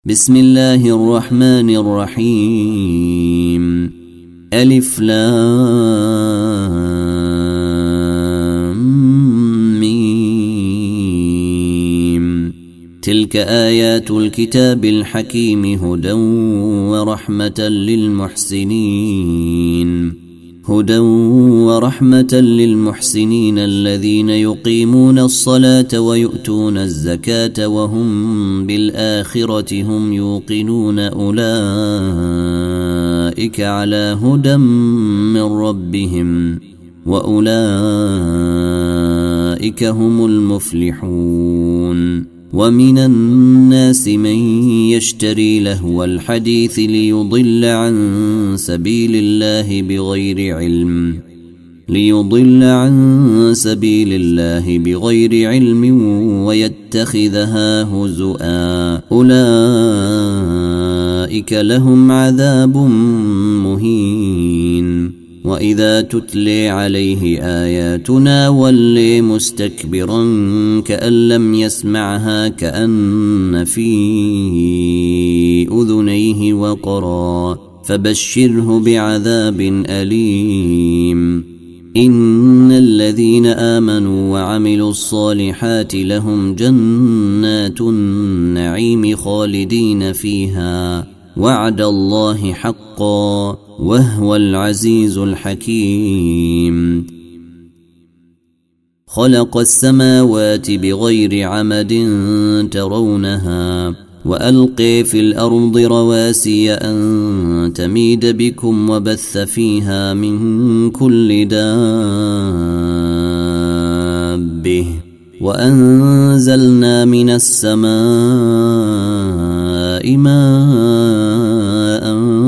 بسم الله الرحمن الرحيم ألف لام ميم تلك آيات الكتاب الحكيم هدى ورحمة للمحسنين الذين يقيمون الصلاة ويؤتون الزكاة وهم بالآخرة هم يوقنون أولئك على هدى من ربهم وأولئك هم المفلحون ومن الناس من يشتري لهو الحديث ليضل عن سبيل الله بغير علم ويتخذها هزؤا أولئك لهم عذاب مهين وإذا تتلي عليه آياتنا ولي مستكبرا كأن لم يسمعها كأن في أذنيه وقرا فبشره بعذاب أليم إن الذين آمنوا وعملوا الصالحات لهم جنات النعيم خالدين فيها وعد الله حقا وهو العزيز الحكيم خلق السماوات بغير عمد ترونها وألقي في الأرض رواسي أن تميد بكم وبث فيها من كل دابة وأنزلنا من السماء ماء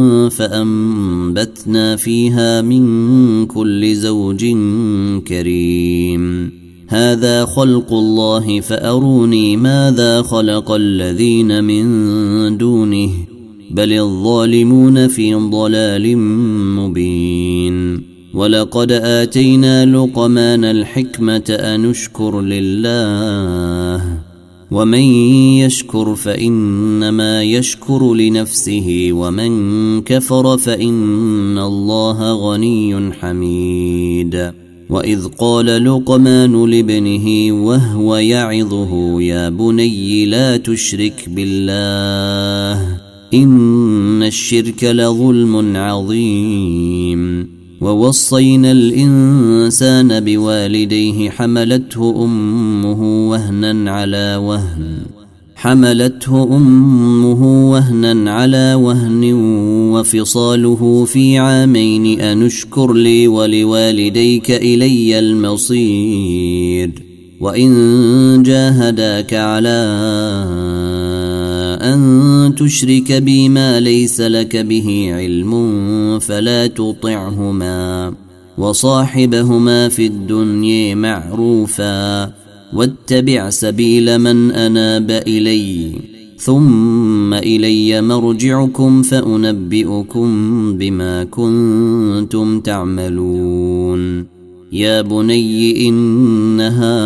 فأنبتنا فيها من كل زوج كريم هذا خلق الله فأروني ماذا خلق الذين من دونه بل الظالمون في ضلال مبين ولقد آتينا لقمان الحكمة أن اشكر لله ومن يشكر فإنما يشكر لنفسه ومن كفر فإن الله غني حميد وإذ قال لقمان لابنه وهو يعظه يا بني لا تشرك بالله إن الشرك لظلم عظيم ووصينا الإنسان بوالديه حملته أمه وهنا على وهن وفصاله في عامين أن اشكر لي ولوالديك إلي المصير وإن جاهداك على أن تشرك بي ما ليس لك به علم فلا تطعهما وصاحبهما في الدنيا معروفا واتبع سبيل من أناب إلي ثم إلي مرجعكم فأنبئكم بما كنتم تعملون يا بني إنها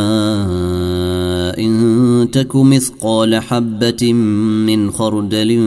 إن تك مثقال حبة من خردل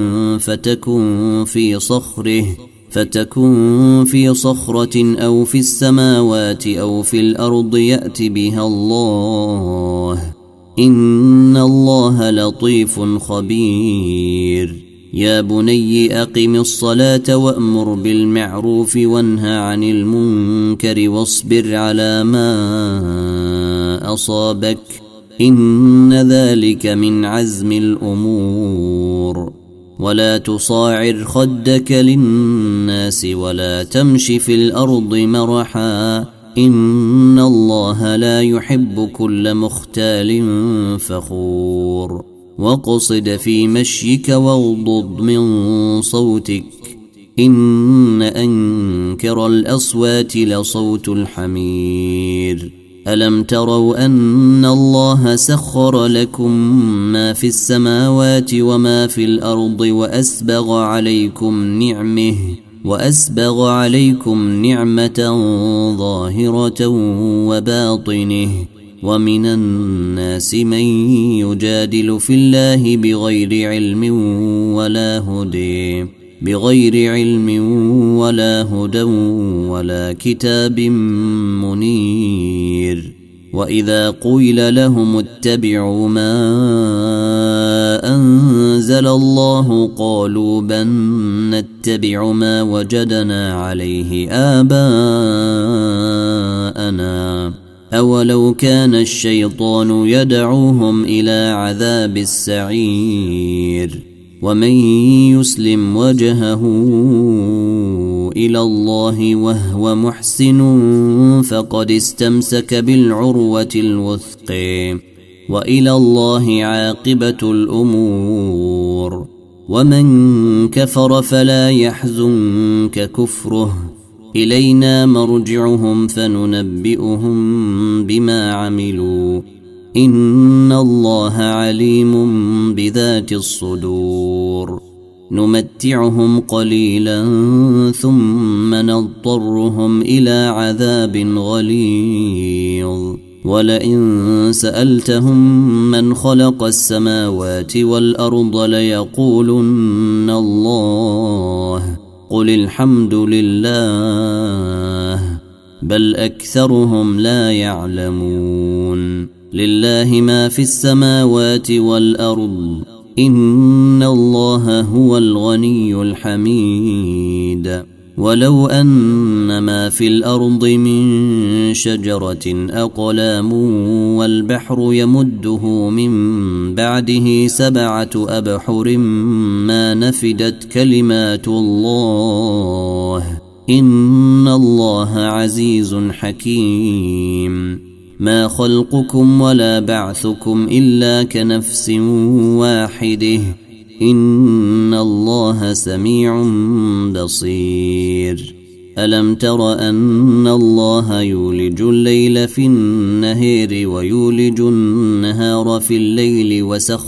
فتكن في صخرة أو في السماوات أو في الأرض يأت بها الله إن الله لطيف خبير يا بني أقم الصلاة وأمر بالمعروف وانهى عن المنكر واصبر على ما أصابك إن ذلك من عزم الأمور ولا تصاعر خدك للناس ولا تمش في الأرض مرحا إن الله لا يحب كل مختال فخور واقصد في مشيك واغضض من صوتك إن أنكر الأصوات لصوت الحمير ألم تروا أن الله سخر لكم ما في السماوات وما في الأرض وأسبغ عليكم نعمة ظاهرة وباطنه ومن الناس من يجادل في الله بغير علم ولا هدى ولا كتاب منير. وإذا قيل لهم اتبعوا ما أنزل الله قالوا بل نتبع ما وجدنا عليه آباءنا أولو كان الشيطان يدعوهم إلى عذاب السعير. ومن يسلم وجهه إلى الله وهو محسن فقد استمسك بالعروة الوثق وإلى الله عاقبة الأمور. ومن كفر فلا يحزنك كفره إلينا مرجعهم فننبئهم بما عملوا إن الله عليم بذات الصدور. نمتعهم قليلا ثم نضطرهم إلى عذاب غليظ. ولئن سألتهم من خلق السماوات والأرض ليقولن الله قل الحمد لله بل أكثرهم لا يعلمون. لله ما في السماوات والأرض إن الله هو الغني الحميد. ولو أن ما في الأرض من شجرة أقلام والبحر يمده من بعده 7 أبحر ما نفدت كلمات الله إن الله عزيز حكيم. ما خلقكم ولا بعثكم إلا كنفس واحدة إن الله سميع بصير. ألم تر أن الله يولج الليل في النهار ويولج النهار في الليل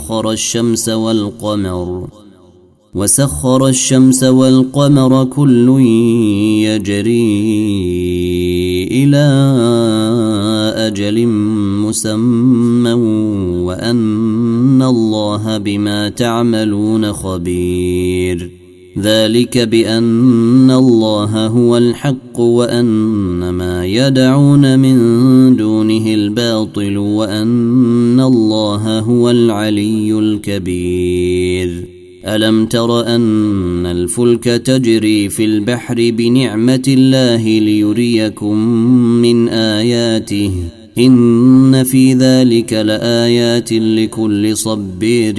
وسخر الشمس والقمر كل يجري إلى أجل مسمى وأن الله بما تعملون خبير. ذلك بأن الله هو الحق وأن ما يدعون من دونه الباطل وأن الله هو العلي الكبير. ألم تر أن الفلك تجري في البحر بنعمة الله ليريكم من آياته إن في ذلك لآيات لكل صبير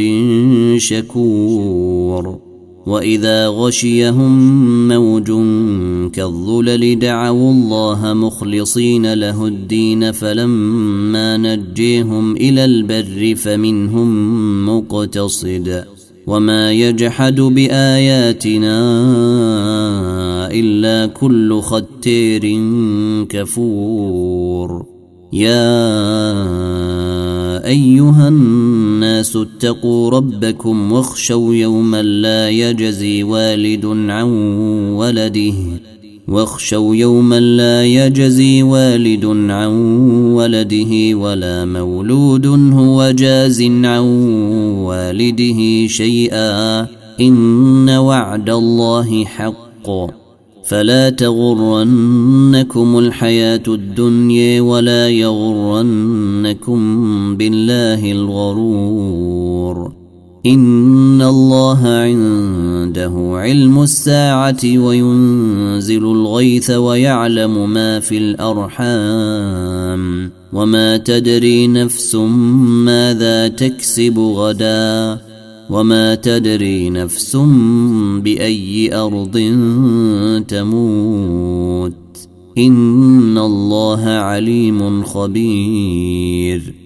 شكور. وإذا غشيهم موج كالظلل دعوا الله مخلصين له الدين فلما نجيهم إلى البر فمنهم مقتصد وما يجحد بآياتنا إلا كل ختير كفور. يا أيها الناس اتقوا ربكم واخشوا يوما لا يجزي والد عن ولده ولا مولود هو جاز عن والده شيئا إن وعد الله حق فلا تغرنكم الحياة الدنيا ولا يغرنكم بالله الغرور. إن الله عنده علم الساعة وينزل الغيث ويعلم ما في الأرحام وما تدري نفس ماذا تكسب غدا وما تدري نفس بأي أرض تموت إن الله عليم خبير.